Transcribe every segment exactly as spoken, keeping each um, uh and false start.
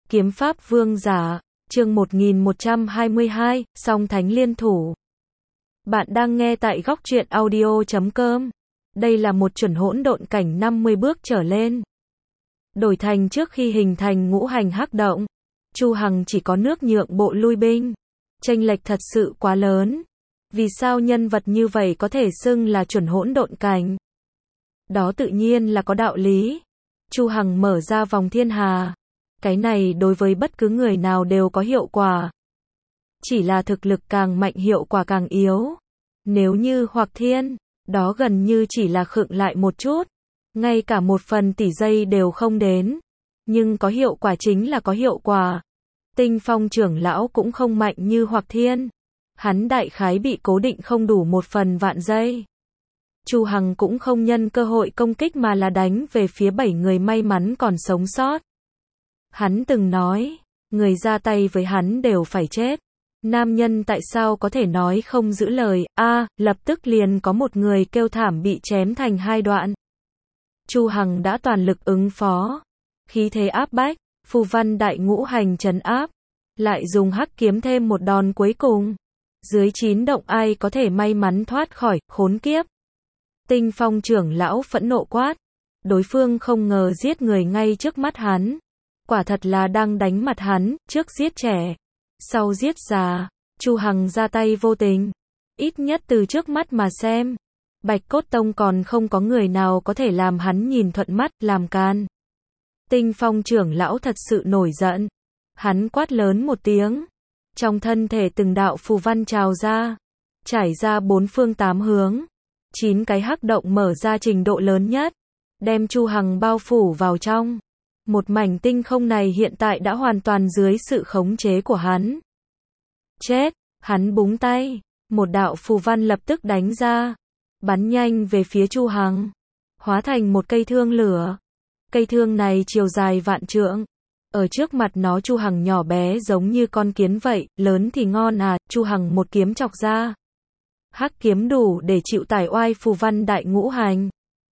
Kiếm pháp vương giả, chương một nghìn một trăm hai mươi hai, song thánh liên thủ. Bạn đang nghe tại góc truyện audio chấm com. Đây là một chuẩn hỗn độn cảnh năm mươi bước trở lên. Đổi thành trước khi hình thành ngũ hành hắc động, Chu Hằng chỉ có nước nhượng bộ lui binh. Chênh lệch thật sự quá lớn. Vì sao nhân vật như vậy có thể xưng là chuẩn hỗn độn cảnh? Đó tự nhiên là có đạo lý. Chu Hằng mở ra vòng thiên hà. Cái này đối với bất cứ người nào đều có hiệu quả. Chỉ là thực lực càng mạnh hiệu quả càng yếu. Nếu như hoặc thiên, đó gần như chỉ là khựng lại một chút. Ngay cả một phần tỷ giây đều không đến. Nhưng có hiệu quả chính là có hiệu quả. Tinh Phong trưởng lão cũng không mạnh như hoặc thiên. Hắn đại khái bị cố định không đủ một phần vạn giây. Chu Hằng cũng không nhân cơ hội công kích mà là đánh về phía bảy người may mắn còn sống sót. Hắn từng nói, người ra tay với hắn đều phải chết. Nam nhân tại sao có thể nói không giữ lời? A, à, lập tức liền có một người kêu thảm bị chém thành hai đoạn. Chu Hằng đã toàn lực ứng phó, khí thế áp bách, phù văn đại ngũ hành trấn áp, lại dùng hắc kiếm thêm một đòn cuối cùng. Dưới chín động ai có thể may mắn thoát khỏi khốn kiếp? Tinh Phong trưởng lão phẫn nộ quát, đối phương không ngờ giết người ngay trước mắt hắn. Quả thật là đang đánh mặt hắn, trước giết trẻ, sau giết già. Chu Hằng ra tay vô tình. Ít nhất từ trước mắt mà xem, Bạch Cốt Tông còn không có người nào có thể làm hắn nhìn thuận mắt, làm can. Tinh Phong trưởng lão thật sự nổi giận. Hắn quát lớn một tiếng. Trong thân thể từng đạo phù văn trào ra, trải ra bốn phương tám hướng. Chín cái hắc động mở ra trình độ lớn nhất, đem Chu Hằng bao phủ vào trong. Một mảnh tinh không này hiện tại đã hoàn toàn dưới sự khống chế của hắn. Chết, hắn búng tay, một đạo phù văn lập tức đánh ra, bắn nhanh về phía Chu Hằng, hóa thành một cây thương lửa. Cây thương này chiều dài vạn trượng. Ở trước mặt nó Chu Hằng nhỏ bé giống như con kiến vậy, lớn thì ngon à. Chu Hằng một kiếm chọc ra. Hắc kiếm đủ để chịu tải oai phù văn đại ngũ hành.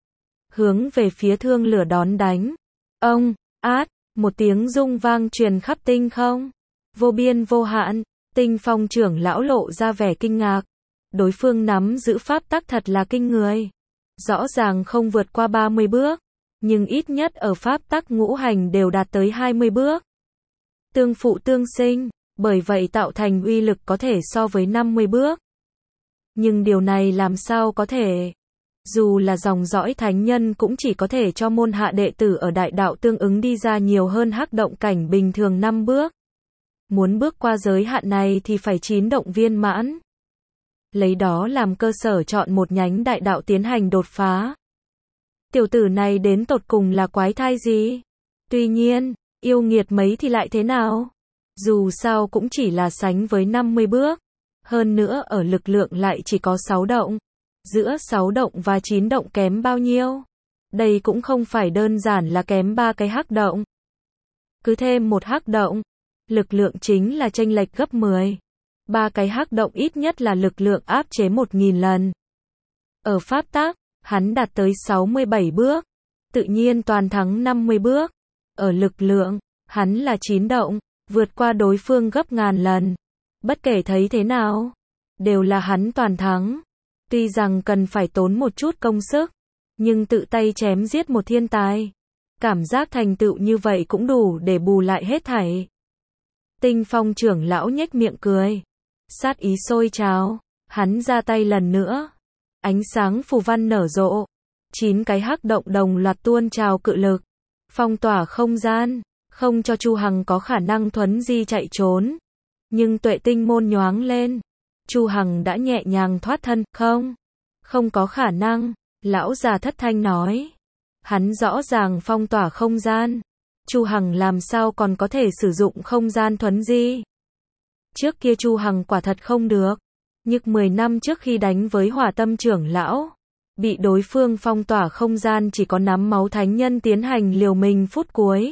Hướng về phía thương lửa đón đánh. Ông, át, một tiếng rung vang truyền khắp tinh không. Vô biên vô hạn, Tinh Phong trưởng lão lộ ra vẻ kinh ngạc. Đối phương nắm giữ pháp tắc thật là kinh người. Rõ ràng không vượt qua ba mươi bước, nhưng ít nhất ở pháp tắc ngũ hành đều đạt tới hai mươi bước. Tương phụ tương sinh, bởi vậy tạo thành uy lực có thể so với năm mươi bước. Nhưng điều này làm sao có thể? Dù là dòng dõi thánh nhân cũng chỉ có thể cho môn hạ đệ tử ở đại đạo tương ứng đi ra nhiều hơn hắc động cảnh bình thường năm bước. Muốn bước qua giới hạn này thì phải chín động viên mãn. Lấy đó làm cơ sở chọn một nhánh đại đạo tiến hành đột phá. Tiểu tử này đến tột cùng là quái thai gì? Tuy nhiên, yêu nghiệt mấy thì lại thế nào? Dù sao cũng chỉ là sánh với năm mươi bước. Hơn nữa ở lực lượng lại chỉ có sáu động. Giữa sáu động và chín động kém bao nhiêu? Đây cũng không phải đơn giản là kém ba cái hắc động. Cứ thêm một hắc động, lực lượng chính là chênh lệch gấp mười. Ba cái hắc động ít nhất là lực lượng áp chế một nghìn lần. Ở pháp tắc, hắn đạt tới sáu mươi bảy bước, tự nhiên toàn thắng năm mươi bước. Ở lực lượng, hắn là chín động, vượt qua đối phương gấp ngàn lần. Bất kể thấy thế nào, đều là hắn toàn thắng. Tuy rằng cần phải tốn một chút công sức, nhưng tự tay chém giết một thiên tài, cảm giác thành tựu như vậy cũng đủ để bù lại hết thảy. Tinh Phong trưởng lão nhếch miệng cười, sát ý sôi trào, hắn ra tay lần nữa. Ánh sáng phù văn nở rộ, chín cái hắc động đồng loạt tuôn trào cự lực, phong tỏa không gian, không cho Chu Hằng có khả năng thuấn di chạy trốn. Nhưng tuệ tinh môn nhoáng lên, Chu Hằng đã nhẹ nhàng thoát thân. Không, không có khả năng, lão già thất thanh nói. Hắn rõ ràng phong tỏa không gian, Chu Hằng làm sao còn có thể sử dụng không gian thuấn di? Trước kia Chu Hằng quả thật không được. Nhưng mười năm trước khi đánh với Hỏa Tâm trưởng lão, bị đối phương phong tỏa không gian chỉ có nắm máu thánh nhân tiến hành liều mình phút cuối.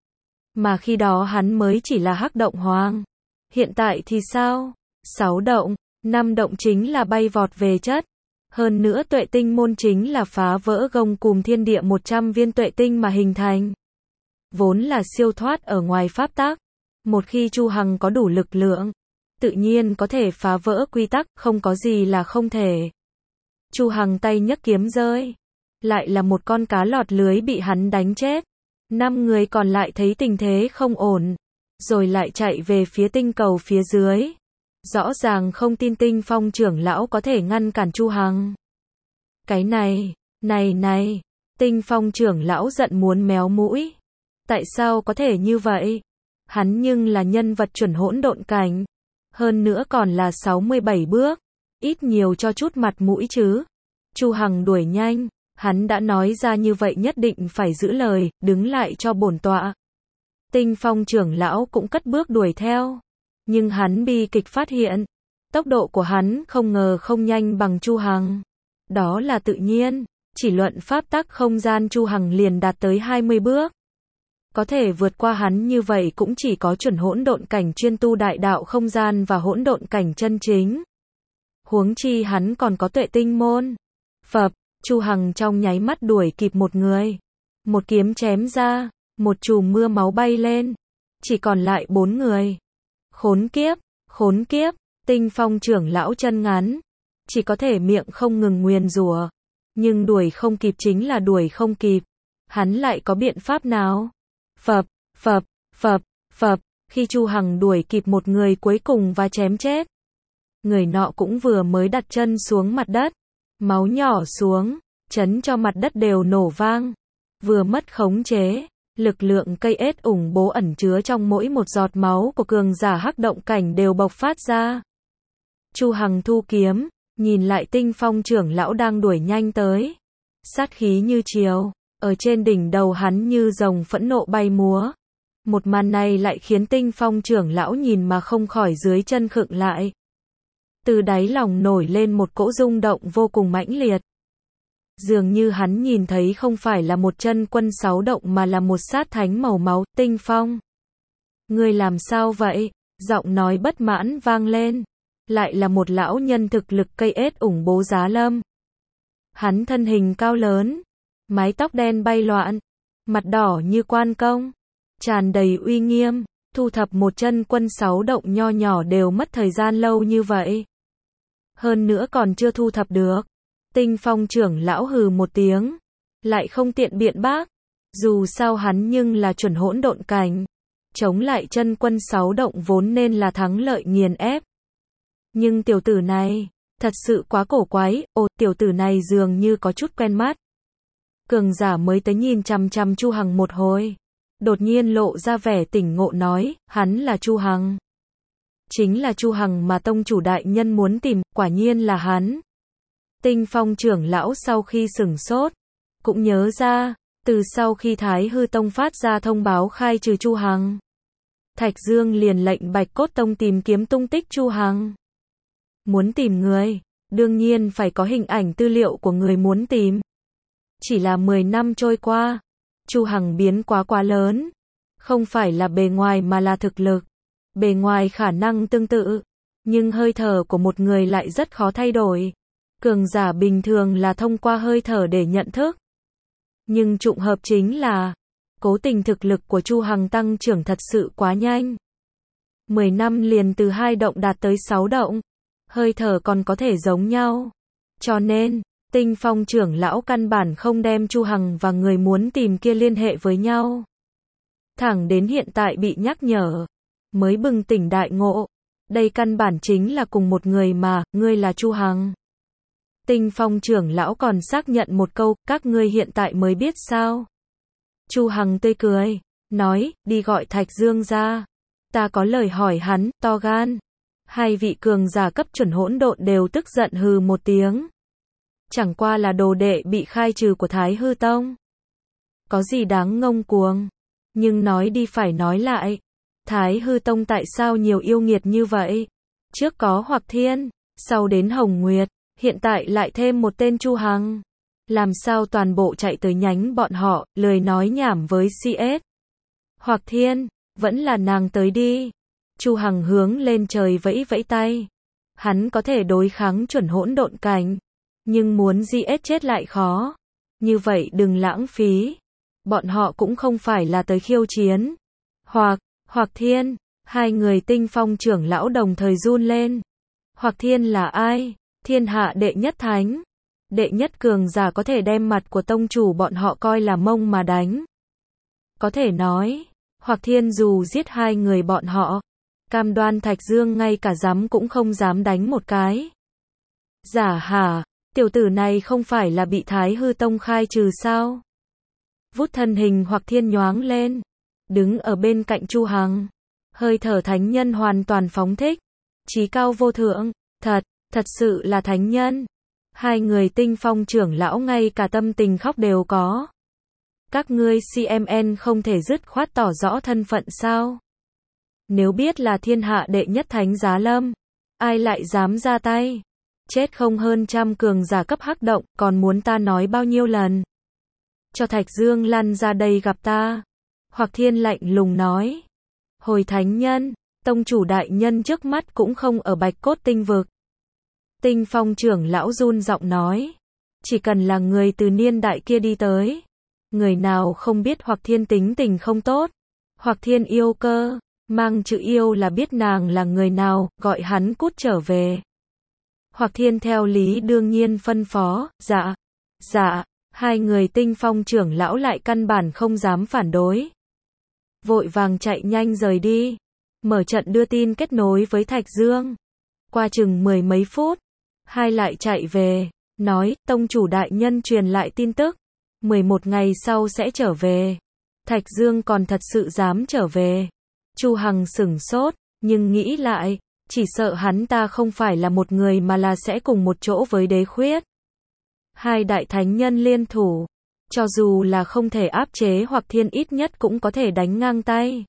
Mà khi đó hắn mới chỉ là hắc động hoàng. Hiện tại thì sao? Sáu động, năm động chính là bay vọt về chất. Hơn nữa tuệ tinh môn chính là phá vỡ gông cùm thiên địa một trăm viên tuệ tinh mà hình thành. vốn là siêu thoát ở ngoài pháp tắc. Một khi Chu Hằng có đủ lực lượng, tự nhiên có thể phá vỡ quy tắc, không có gì là không thể. Chu Hằng tay nhấc kiếm rơi, lại là một con cá lọt lưới bị hắn đánh chết. Năm người còn lại thấy tình thế không ổn, rồi lại chạy về phía tinh cầu phía dưới. Rõ ràng không tin Tinh Phong trưởng lão có thể ngăn cản Chu Hằng. Cái này, này này, Tinh Phong trưởng lão giận muốn méo mũi. Tại sao có thể như vậy? Hắn nhưng là nhân vật chuẩn hỗn độn cảnh, hơn nữa còn là sáu mươi bảy bước, ít nhiều cho chút mặt mũi chứ. Chu Hằng đuổi nhanh, hắn đã nói ra như vậy nhất định phải giữ lời, đứng lại cho bổn tọa. Tinh Phong trưởng lão cũng cất bước đuổi theo, nhưng hắn bi kịch phát hiện, tốc độ của hắn không ngờ không nhanh bằng Chu Hằng. Đó là tự nhiên, chỉ luận pháp tắc không gian Chu Hằng liền đạt tới hai mươi bước. Có thể vượt qua hắn như vậy cũng chỉ có chuẩn hỗn độn cảnh chuyên tu đại đạo không gian và hỗn độn cảnh chân chính. Huống chi hắn còn có tuệ tinh môn. Phập, Chu Hằng trong nháy mắt đuổi kịp một người. Một kiếm chém ra, một chùm mưa máu bay lên. Chỉ còn lại bốn người. Khốn kiếp, khốn kiếp, Tinh Phong trưởng lão chân ngắn. Chỉ có thể miệng không ngừng nguyền rủa. Nhưng đuổi không kịp chính là đuổi không kịp. Hắn lại có biện pháp nào? Phập, phập, phập, phập, khi Chu Hằng đuổi kịp một người cuối cùng và chém chết. Người nọ cũng vừa mới đặt chân xuống mặt đất, máu nhỏ xuống, chấn cho mặt đất đều nổ vang. Vừa mất khống chế, lực lượng cây ết ủng bố ẩn chứa trong mỗi một giọt máu của cường giả hắc động cảnh đều bộc phát ra. Chu Hằng thu kiếm, nhìn lại Tinh Phong trưởng lão đang đuổi nhanh tới. Sát khí như chiều. Ở trên đỉnh đầu hắn như rồng phẫn nộ bay múa. Một màn này lại khiến Tinh Phong trưởng lão nhìn mà không khỏi dưới chân khựng lại. Từ đáy lòng nổi lên một cỗ rung động vô cùng mãnh liệt. Dường như hắn nhìn thấy không phải là một chân quân sáu động mà là một sát thánh màu máu. Tinh Phong, ngươi làm sao vậy? Giọng nói bất mãn vang lên. Lại là một lão nhân thực lực cây ết ủng bố giá lâm. Hắn thân hình cao lớn, mái tóc đen bay loạn, mặt đỏ như quan công, tràn đầy uy nghiêm. Thu thập một chân quân sáu động nho nhỏ đều mất thời gian lâu như vậy. Hơn nữa còn chưa thu thập được. Tinh Phong trưởng lão hừ một tiếng, lại không tiện biện bác. Dù sao hắn nhưng là chuẩn hỗn độn cảnh, chống lại chân quân sáu động vốn nên là thắng lợi nghiền ép. Nhưng tiểu tử này, thật sự quá cổ quái. Ồ, tiểu tử này dường như có chút quen mắt. Cường giả mới tới nhìn chằm chằm Chu Hằng một hồi, đột nhiên lộ ra vẻ tỉnh ngộ nói, hắn là Chu Hằng. Chính là Chu Hằng mà tông chủ đại nhân muốn tìm, quả nhiên là hắn. Tinh Phong trưởng lão sau khi sửng sốt, cũng nhớ ra, từ sau khi Thái Hư Tông phát ra thông báo khai trừ Chu Hằng, Thạch Dương liền lệnh Bạch Cốt Tông tìm kiếm tung tích Chu Hằng. Muốn tìm người, đương nhiên phải có hình ảnh tư liệu của người muốn tìm. Chỉ là mười năm trôi qua, Chu Hằng biến quá quá lớn. Không phải là bề ngoài mà là thực lực. Bề ngoài khả năng tương tự, nhưng hơi thở của một người lại rất khó thay đổi. Cường giả bình thường là thông qua hơi thở để nhận thức. Nhưng trùng hợp chính là, cố tình thực lực của Chu Hằng tăng trưởng thật sự quá nhanh. mười năm liền từ hai động đạt tới sáu động. Hơi thở còn có thể giống nhau. Cho nên, Tinh Phong trưởng lão căn bản không đem Chu Hằng và người muốn tìm kia liên hệ với nhau. Thẳng đến hiện tại bị nhắc nhở, mới bừng tỉnh đại ngộ. Đây căn bản chính là cùng một người mà, ngươi là Chu Hằng. Tinh Phong trưởng lão còn xác nhận một câu, các ngươi hiện tại mới biết sao? Chu Hằng tươi cười, nói, đi gọi Thạch Dương ra. Ta có lời hỏi hắn, to gan. Hai vị cường giả cấp chuẩn hỗn độn đều tức giận hừ một tiếng. Chẳng qua là đồ đệ bị khai trừ của Thái Hư Tông. Có gì đáng ngông cuồng. Nhưng nói đi phải nói lại. Thái Hư Tông tại sao nhiều yêu nghiệt như vậy? Trước có Hoặc Thiên, sau đến Hồng Nguyệt, hiện tại lại thêm một tên Chu Hằng. Làm sao toàn bộ chạy tới nhánh bọn họ, lười nói nhảm với xê ét. Hoặc Thiên, vẫn là nàng tới đi. Chu Hằng hướng lên trời vẫy vẫy tay. Hắn có thể đối kháng chuẩn hỗn độn cảnh, nhưng muốn giết chết lại khó. Như vậy đừng lãng phí. Bọn họ cũng không phải là tới khiêu chiến. Hoặc, Hoặc Thiên, hai người Tinh Phong trưởng lão đồng thời run lên. Hoặc Thiên là ai? Thiên hạ đệ nhất thánh. Đệ nhất cường giả có thể đem mặt của tông chủ bọn họ coi là mông mà đánh. Có thể nói, Hoặc Thiên dù giết hai người bọn họ, cam đoan Thạch Dương ngay cả dám cũng không dám đánh một cái. Giả hả, tiểu tử này không phải là bị Thái Hư Tông khai trừ sao? Vút thân hình Hoặc Thiên nhoáng lên, đứng ở bên cạnh Chu Hằng, hơi thở thánh nhân hoàn toàn phóng thích, chí cao vô thượng, thật, thật sự là thánh nhân. Hai người Tinh Phong trưởng lão ngay cả tâm tình khóc đều có. Các ngươi xê em en không thể dứt khoát tỏ rõ thân phận sao? Nếu biết là thiên hạ đệ nhất thánh giá lâm, ai lại dám ra tay? Chết không hơn trăm cường giả cấp hắc động, còn muốn ta nói bao nhiêu lần? Cho Thạch Dương lăn ra đây gặp ta. Hoặc Thiên lạnh lùng nói. Hồi thánh nhân, tông chủ đại nhân trước mắt cũng không ở Bạch Cốt Tinh vực. Tinh Phong trưởng lão run giọng nói. Chỉ cần là người từ niên đại kia đi tới. Người nào không biết Hoặc Thiên tính tình không tốt. Hoặc Thiên yêu cơ, mang chữ yêu là biết nàng là người nào, gọi hắn cút trở về. Hoặc Thiên theo lý đương nhiên phân phó, dạ, dạ, hai người Tinh Phong trưởng lão lại căn bản không dám phản đối. Vội vàng chạy nhanh rời đi, mở trận đưa tin kết nối với Thạch Dương. Qua chừng mười mấy phút, hai lại chạy về, nói, tông chủ đại nhân truyền lại tin tức, mười một ngày sau sẽ trở về. Thạch Dương còn thật sự dám trở về. Chu Hằng sửng sốt, nhưng nghĩ lại, chỉ sợ hắn ta không phải là một người mà là sẽ cùng một chỗ với Đế Khuyết. Hai đại thánh nhân liên thủ, cho dù là không thể áp chế Hoặc Thiên ít nhất cũng có thể đánh ngang tay.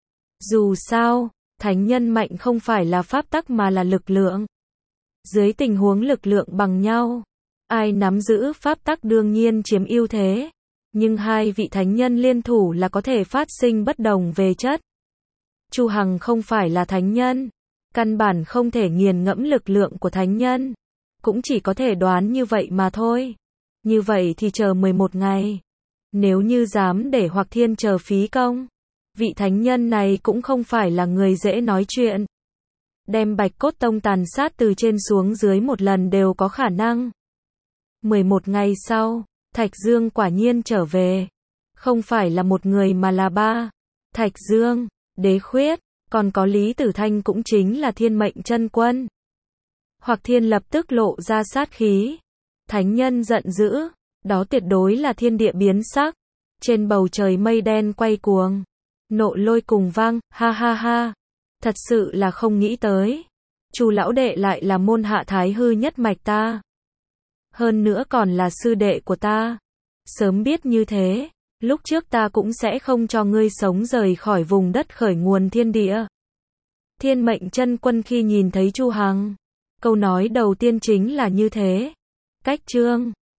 Dù sao, thánh nhân mạnh không phải là pháp tắc mà là lực lượng. Dưới tình huống lực lượng bằng nhau, ai nắm giữ pháp tắc đương nhiên chiếm ưu thế. Nhưng hai vị thánh nhân liên thủ là có thể phát sinh bất đồng về chất. Chu Hằng không phải là thánh nhân, căn bản không thể nghiền ngẫm lực lượng của thánh nhân. Cũng chỉ có thể đoán như vậy mà thôi. Như vậy thì chờ mười một ngày. Nếu như dám để Hoặc Thiên chờ phí công, vị thánh nhân này cũng không phải là người dễ nói chuyện. Đem Bạch Cốt Tông tàn sát từ trên xuống dưới một lần đều có khả năng. mười một ngày sau, Thạch Dương quả nhiên trở về. Không phải là một người mà là ba. Thạch Dương, Đế Khuyết, còn có Lý Tử Thanh cũng chính là Thiên Mệnh Chân Quân. Hoặc Thiên lập tức lộ ra sát khí. Thánh nhân giận dữ, đó tuyệt đối là thiên địa biến sắc. Trên bầu trời mây đen quay cuồng, nộ lôi cùng vang, ha ha ha. Thật sự là không nghĩ tới. Chu lão đệ lại là môn hạ Thái Hư nhất mạch ta. Hơn nữa còn là sư đệ của ta. Sớm biết như thế, lúc trước ta cũng sẽ không cho ngươi sống rời khỏi vùng đất khởi nguồn thiên địa. Thiên Mệnh Chân Quân khi nhìn thấy Chu Hằng, câu nói đầu tiên chính là như thế. Cách chương